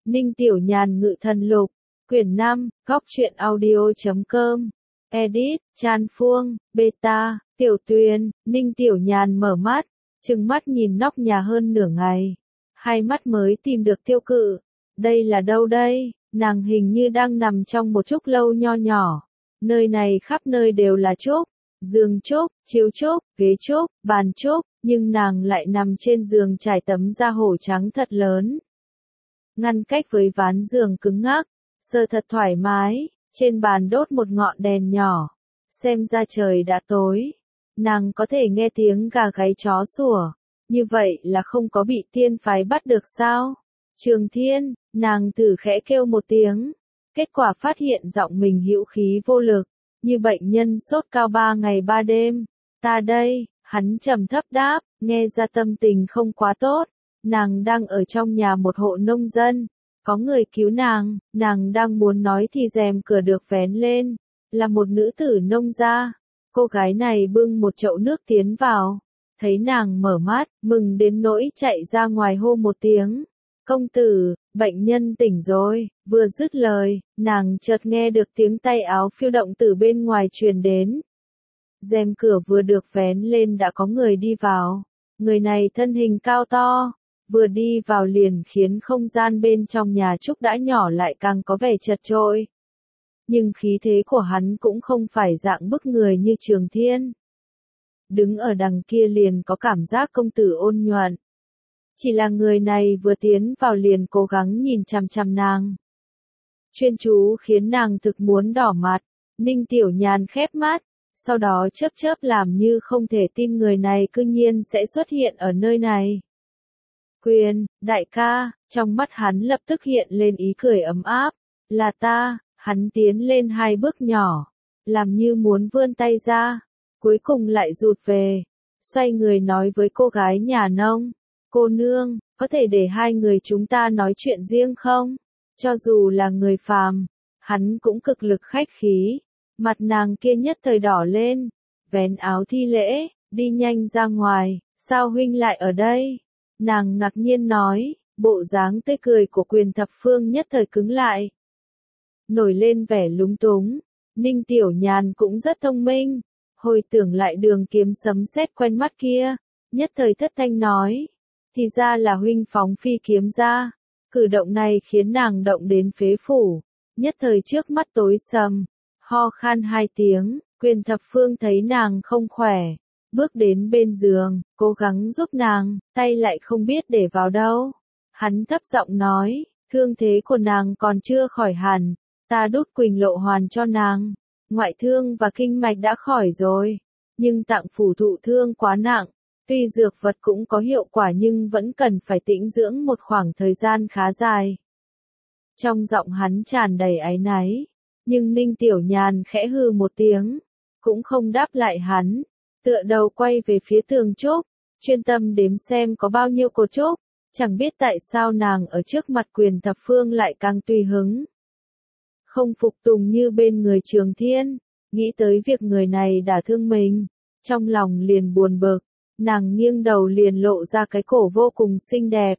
Ninh Tiểu Nhàn Ngự Thần Lục, quyển 5, góc truyện audio.com, edit, Chan Phuông, beta, Tiểu Tuyền. Ninh Tiểu Nhàn mở mắt, trừng mắt nhìn nóc nhà hơn nửa ngày, hai mắt mới tìm được tiêu cự. Đây là đâu đây? Nàng hình như đang nằm trong một trúc lâu nho nhỏ. Nơi này khắp nơi đều là trúc, giường trúc, chiếu trúc, ghế trúc, bàn trúc, nhưng nàng lại nằm trên giường trải tấm da hổ trắng thật lớn. Ngăn cách với ván giường cứng ngắc, sờ thật thoải mái, trên bàn đốt một ngọn đèn nhỏ. Xem ra trời đã tối, nàng có thể nghe tiếng gà gáy chó sủa, như vậy là không có bị tiên phái bắt được sao? Trường Thiên, nàng thử khẽ kêu một tiếng, kết quả phát hiện giọng mình hữu khí vô lực, như bệnh nhân sốt cao 3 ngày 3 đêm. Ta đây, hắn trầm thấp đáp, nghe ra tâm tình không quá tốt. Nàng đang ở trong nhà một hộ nông dân, có người cứu nàng đang muốn nói thì rèm cửa được vén lên, là một nữ tử nông gia. Cô gái này bưng một chậu nước tiến vào, thấy nàng mở mắt, mừng đến nỗi chạy ra ngoài hô một tiếng. Công tử, bệnh nhân tỉnh rồi. Vừa dứt lời, nàng chợt nghe được tiếng tay áo phiêu động từ bên ngoài truyền đến. Rèm cửa vừa được vén lên đã có người đi vào. Người này thân hình cao to, vừa đi vào liền khiến không gian bên trong nhà trúc đã nhỏ lại càng có vẻ chật chội. Nhưng khí thế của hắn cũng không phải dạng bức người như Trường Thiên. Đứng ở đằng kia liền có cảm giác công tử ôn nhuận. Chỉ là người này vừa tiến vào liền cố gắng nhìn chằm chằm nàng. Chuyên chú khiến nàng thực muốn đỏ mặt. Ninh Tiểu Nhàn khép mắt, sau đó chớp chớp làm như không thể tin người này cư nhiên sẽ xuất hiện ở nơi này. Quyền, đại ca, trong mắt hắn lập tức hiện lên ý cười ấm áp. Là ta. Hắn tiến lên 2 bước nhỏ, làm như muốn vươn tay ra, cuối cùng lại rụt về, xoay người nói với cô gái nhà nông, cô nương, có thể để hai người chúng ta nói chuyện riêng không? Cho dù là người phàm, hắn cũng cực lực khách khí, mặt nàng kia nhất thời đỏ lên, vén áo thi lễ, đi nhanh ra ngoài, sao huynh lại ở đây? Nàng ngạc nhiên nói, bộ dáng tươi cười của Quyền Thập Phương nhất thời cứng lại. Nổi lên vẻ lúng túng, Ninh Tiểu Nhàn cũng rất thông minh, hồi tưởng lại đường kiếm sấm sét quen mắt kia, nhất thời thất thanh nói, thì ra là huynh phóng phi kiếm ra. Cử động này khiến nàng động đến phế phủ, nhất thời trước mắt tối sầm, ho khan 2 tiếng. Quyền Thập Phương thấy nàng không khỏe, bước đến bên giường, cố gắng giúp nàng, tay lại không biết để vào đâu. Hắn thấp giọng nói, thương thế của nàng còn chưa khỏi hẳn. Ta đút Quỳnh Lộ Hoàn cho nàng, ngoại thương và kinh mạch đã khỏi rồi, nhưng tạng phủ thụ thương quá nặng, tuy dược vật cũng có hiệu quả nhưng vẫn cần phải tĩnh dưỡng một khoảng thời gian khá dài. Trong giọng hắn tràn đầy áy náy, nhưng Ninh Tiểu Nhàn khẽ hừ một tiếng, cũng không đáp lại hắn, tựa đầu quay về phía tường trúc, chuyên tâm đếm xem có bao nhiêu cột trúc, chẳng biết tại sao nàng ở trước mặt Quyền Thập Phương lại càng tùy hứng. Không phục tùng như bên người Trường Thiên, nghĩ tới việc người này đả thương mình, trong lòng liền buồn bực, nàng nghiêng đầu liền lộ ra cái cổ vô cùng xinh đẹp.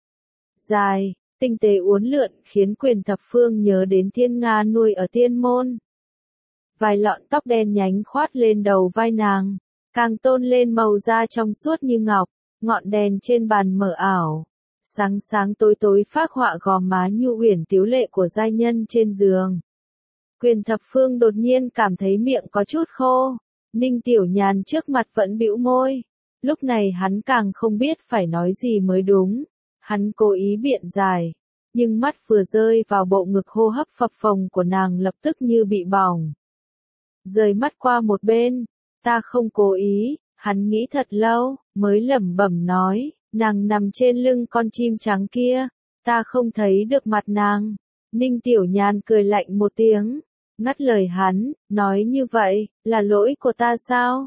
Dài, tinh tế uốn lượn khiến Quyền Thập Phương nhớ đến Thiên Nga nuôi ở Tiên Môn. Vài lọn tóc đen nhánh khoát lên đầu vai nàng, càng tôn lên màu da trong suốt như ngọc, ngọn đèn trên bàn mờ ảo. Sáng sáng tối tối phác họa gò má nhu uyển tiếu lệ của giai nhân trên giường. Quyền Thập Phương đột nhiên cảm thấy miệng có chút khô, Ninh Tiểu Nhàn trước mặt vẫn bĩu môi. Lúc này hắn càng không biết phải nói gì mới đúng. Hắn cố ý biện giải, nhưng mắt vừa rơi vào bộ ngực hô hấp phập phồng của nàng lập tức như bị bỏng. Rời mắt qua một bên, ta không cố ý, hắn nghĩ thật lâu, mới lẩm bẩm nói. Nàng nằm trên lưng con chim trắng kia, ta không thấy được mặt nàng. Ninh Tiểu Nhàn cười lạnh một tiếng, ngắt lời hắn, nói như vậy, là lỗi của ta sao?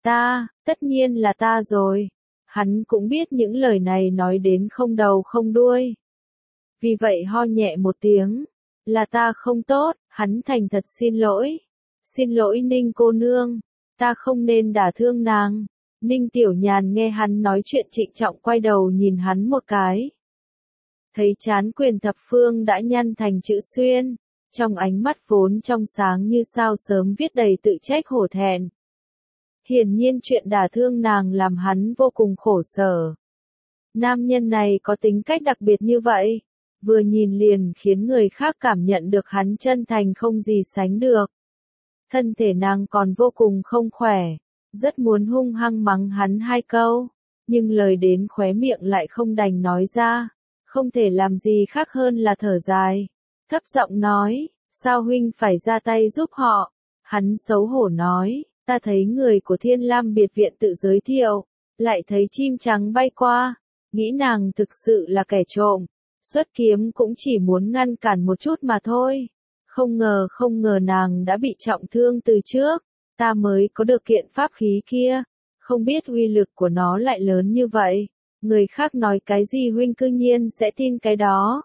Tất nhiên là ta rồi. Hắn cũng biết những lời này nói đến không đầu không đuôi. Vì vậy ho nhẹ một tiếng, là ta không tốt, hắn thành thật xin lỗi. Xin lỗi Ninh cô nương, ta không nên đả thương nàng. Ninh Tiểu Nhàn nghe hắn nói chuyện trịnh trọng quay đầu nhìn hắn một cái. Thấy trán Quyền Thập Phương đã nhăn thành chữ xuyên, trong ánh mắt vốn trong sáng như sao sớm viết đầy tự trách hổ thẹn. Hiển nhiên chuyện đả thương nàng làm hắn vô cùng khổ sở. Nam nhân này có tính cách đặc biệt như vậy, vừa nhìn liền khiến người khác cảm nhận được hắn chân thành không gì sánh được. Thân thể nàng còn vô cùng không khỏe, rất muốn hung hăng mắng hắn 2 câu, nhưng lời đến khóe miệng lại không đành nói ra, không thể làm gì khác hơn là thở dài, thấp giọng nói, sao huynh phải ra tay giúp họ? Hắn xấu hổ nói, ta thấy người của Thiên Lam biệt viện tự giới thiệu, lại thấy chim trắng bay qua, nghĩ nàng thực sự là kẻ trộm, xuất kiếm cũng chỉ muốn ngăn cản một chút mà thôi. Không ngờ nàng đã bị trọng thương từ trước, ta mới có được kiện pháp khí kia, không biết uy lực của nó lại lớn như vậy, người khác nói cái gì huynh cư nhiên sẽ tin cái đó.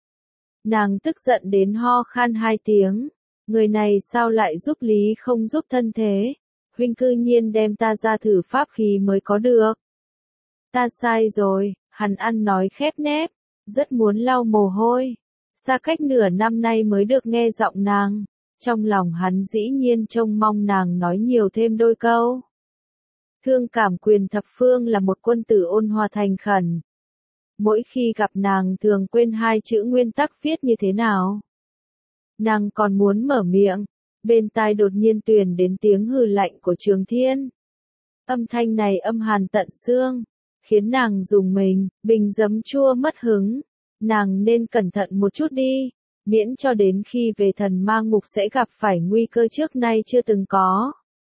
Nàng tức giận đến ho khan 2 tiếng, người này sao lại giúp lý không giúp thân thế, huynh cư nhiên đem ta ra thử pháp khí mới có được. Ta sai rồi, hắn ăn nói khép nép, rất muốn lau mồ hôi. Xa cách nửa năm nay mới được nghe giọng nàng, trong lòng hắn dĩ nhiên trông mong nàng nói nhiều thêm đôi câu. Thương cảm Quyền Thập Phương là một quân tử ôn hòa thành khẩn. Mỗi khi gặp nàng thường quên 2 chữ nguyên tắc viết như thế nào. Nàng còn muốn mở miệng, bên tai đột nhiên truyền đến tiếng hừ lạnh của Trường Thiên. Âm thanh này âm hàn tận xương, khiến nàng rùng mình, bình giấm chua mất hứng. Nàng nên cẩn thận một chút đi, miễn cho đến khi về Thần Ma Ngục sẽ gặp phải nguy cơ trước nay chưa từng có.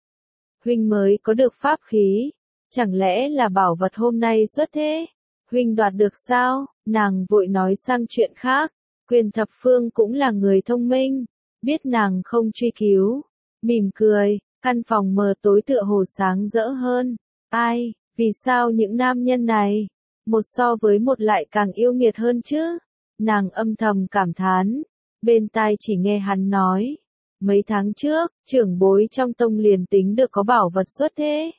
Huynh mới có được pháp khí, chẳng lẽ là bảo vật hôm nay xuất thế? Huynh đoạt được sao? Nàng vội nói sang chuyện khác, Quyền Thập Phương cũng là người thông minh, biết nàng không truy cứu, mỉm cười, căn phòng mờ tối tựa hồ sáng rỡ hơn. Ai, vì sao những nam nhân này, một so với một lại càng yêu nghiệt hơn chứ? Nàng âm thầm cảm thán, bên tai chỉ nghe hắn nói, mấy tháng trước, trưởng bối trong tông liền tính được có bảo vật xuất thế.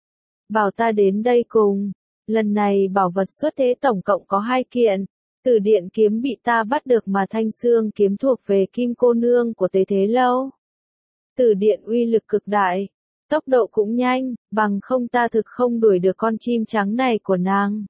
Bảo ta đến đây cùng, lần này bảo vật xuất thế tổng cộng có 2 kiện, Tử Điện kiếm bị ta bắt được mà Thanh Xương kiếm thuộc về Kim cô nương của Tế Thế Lâu. Tử Điện uy lực cực đại, tốc độ cũng nhanh, bằng không ta thực không đuổi được con chim trắng này của nàng.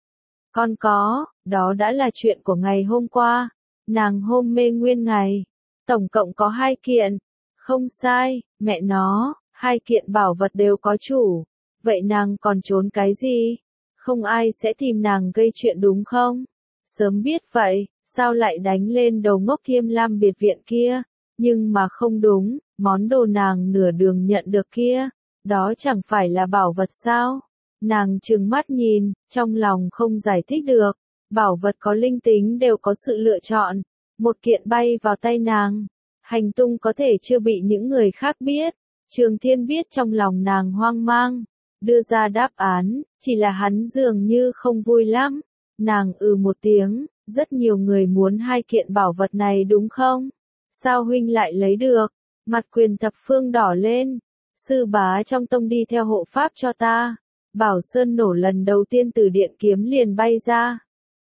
Con có, đó đã là chuyện của ngày hôm qua, nàng hôm mê nguyên ngày, tổng cộng có 2 kiện, không sai, mẹ nó, 2 kiện bảo vật đều có chủ, vậy nàng còn trốn cái gì? Không ai sẽ tìm nàng gây chuyện đúng không? Sớm biết vậy, sao lại đánh lên đầu ngốc Thiên Lam biệt viện kia? Nhưng mà không đúng, món đồ nàng nửa đường nhận được kia, đó chẳng phải là bảo vật sao? Nàng trừng mắt nhìn, trong lòng không giải thích được, bảo vật có linh tính đều có sự lựa chọn, một kiện bay vào tay nàng, hành tung có thể chưa bị những người khác biết, Trường Thiên biết trong lòng nàng hoang mang, đưa ra đáp án, chỉ là hắn dường như không vui lắm, nàng một tiếng, rất nhiều người muốn 2 kiện bảo vật này đúng không? Sao huynh lại lấy được? Mặt Quyền Thập Phương đỏ lên, sư bá trong tông đi theo hộ pháp cho ta. Bảo Sơn nổ lần đầu tiên Tử Điện kiếm liền bay ra.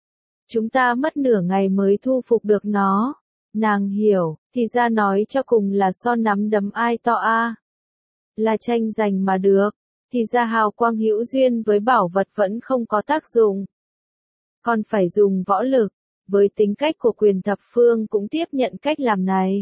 Chúng ta mất nửa ngày mới thu phục được nó. Nàng hiểu, thì ra nói cho cùng là so nắm đấm ai to a. Là tranh giành mà được, thì ra hào quang hữu duyên với bảo vật vẫn không có tác dụng. Còn phải dùng võ lực, với tính cách của Quyền Thập Phương cũng tiếp nhận cách làm này.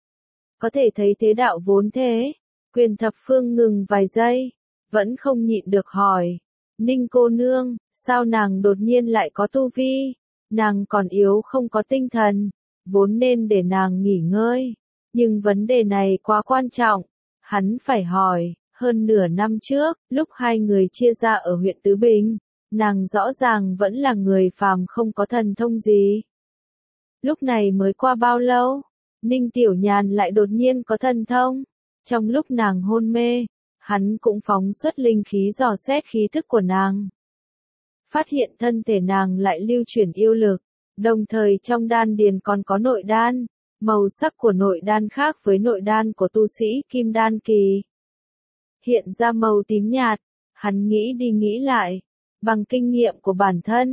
Có thể thấy thế đạo vốn thế, Quyền Thập Phương ngừng vài giây. Vẫn không nhịn được hỏi, Ninh cô nương, sao nàng đột nhiên lại có tu vi? Nàng còn yếu không có tinh thần, vốn nên để nàng nghỉ ngơi. Nhưng vấn đề này quá quan trọng, hắn phải hỏi, hơn nửa năm trước, lúc 2 người chia ra ở huyện Tứ Bình, nàng rõ ràng vẫn là người phàm không có thần thông gì. Lúc này mới qua bao lâu, Ninh Tiểu Nhàn lại đột nhiên có thần thông, trong lúc nàng hôn mê. Hắn cũng phóng xuất linh khí dò xét khí thức của nàng. Phát hiện thân thể nàng lại lưu chuyển yêu lực, đồng thời trong đan điền còn có nội đan, màu sắc của nội đan khác với nội đan của tu sĩ kim đan kỳ. Hiện ra màu tím nhạt, hắn nghĩ đi nghĩ lại, bằng kinh nghiệm của bản thân,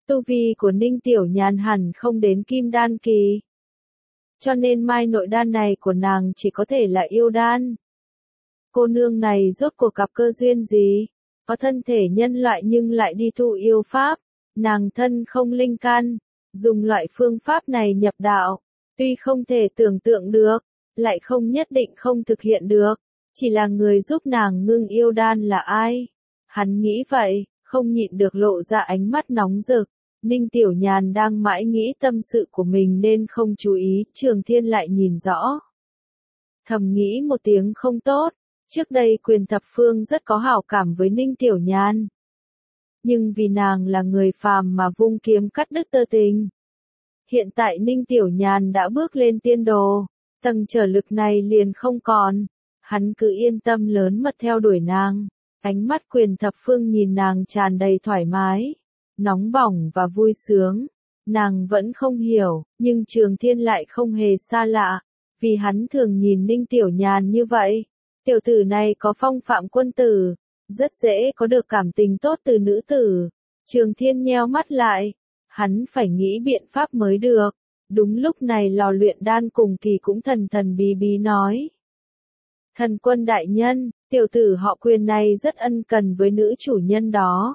Tu vi của Ninh Tiểu Nhàn hẳn không đến kim đan kỳ. Cho nên mai nội đan này của nàng chỉ có thể là yêu đan. Cô nương này rốt cuộc gặp cơ duyên gì? Có thân thể nhân loại nhưng lại đi tu yêu pháp. Nàng thân không linh căn, dùng loại phương pháp này nhập đạo. Tuy không thể tưởng tượng được, lại không nhất định không thực hiện được. Chỉ là người giúp nàng ngưng yêu đan là ai? Hắn nghĩ vậy, không nhịn được lộ ra ánh mắt nóng rực. Ninh Tiểu Nhàn đang mãi nghĩ tâm sự của mình nên không chú ý, Trường Thiên lại nhìn rõ. Thầm nghĩ một tiếng không tốt, trước đây Quyền Thập Phương rất có hảo cảm với Ninh Tiểu Nhàn. Nhưng vì nàng là người phàm mà vung kiếm cắt đứt tơ tình. Hiện tại Ninh Tiểu Nhàn đã bước lên tiên đồ, tầng trở lực này liền không còn. Hắn cứ yên tâm lớn mật theo đuổi nàng. Ánh mắt Quyền Thập Phương nhìn nàng tràn đầy thoải mái, nóng bỏng và vui sướng. Nàng vẫn không hiểu, nhưng Trường Thiên lại không hề xa lạ, vì hắn thường nhìn Ninh Tiểu Nhàn như vậy. Tiểu tử này có phong phạm quân tử, rất dễ có được cảm tình tốt từ nữ tử. Trường Thiên nheo mắt lại, hắn phải nghĩ biện pháp mới được. Đúng lúc này lò luyện đan cùng Kỳ cũng thần thần bí bí nói. Thần quân đại nhân, tiểu tử họ Quyền này rất ân cần với nữ chủ nhân đó.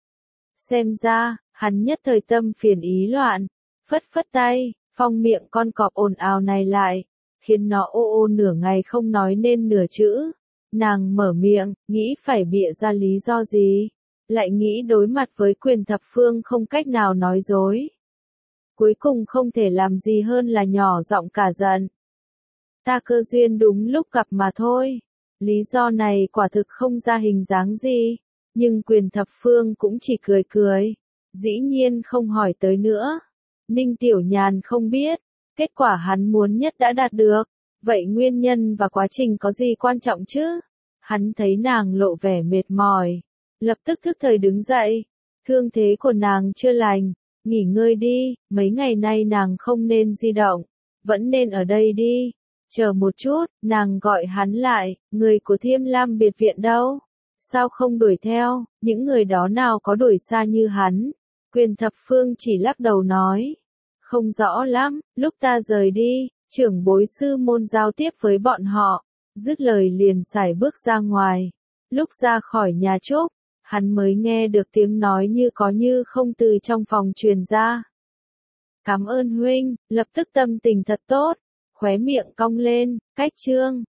Xem ra, hắn nhất thời tâm phiền ý loạn, phất phất tay, phong miệng con cọp ồn ào này lại, khiến nó ô ô nửa ngày không nói nên nửa chữ. Nàng mở miệng, nghĩ phải bịa ra lý do gì, lại nghĩ đối mặt với Quyền Thập Phương không cách nào nói dối. Cuối cùng không thể làm gì hơn là nhỏ giọng cả giận. Ta cơ duyên đúng lúc gặp mà thôi. Lý do này quả thực không ra hình dáng gì, nhưng Quyền Thập Phương cũng chỉ cười cười, dĩ nhiên không hỏi tới nữa. Ninh Tiểu Nhàn không biết, kết quả hắn muốn nhất đã đạt được, vậy nguyên nhân và quá trình có gì quan trọng chứ? Hắn thấy nàng lộ vẻ mệt mỏi, lập tức thức thời đứng dậy, thương thế của nàng chưa lành, nghỉ ngơi đi, mấy ngày nay nàng không nên di động, vẫn nên ở đây đi. Chờ một chút, nàng gọi hắn lại, người của Thiêm Lam biệt viện đâu? Sao không đuổi theo, những người đó nào có đuổi xa như hắn? Quyền Thập Phương chỉ lắc đầu nói. Không rõ lắm, lúc ta rời đi, trưởng bối sư môn giao tiếp với bọn họ, dứt lời liền sải bước ra ngoài. Lúc ra khỏi nhà Trúc, hắn mới nghe được tiếng nói như có như không từ trong phòng truyền ra. Cảm ơn huynh, lập tức tâm tình thật tốt. Khóe miệng cong lên, cách chương.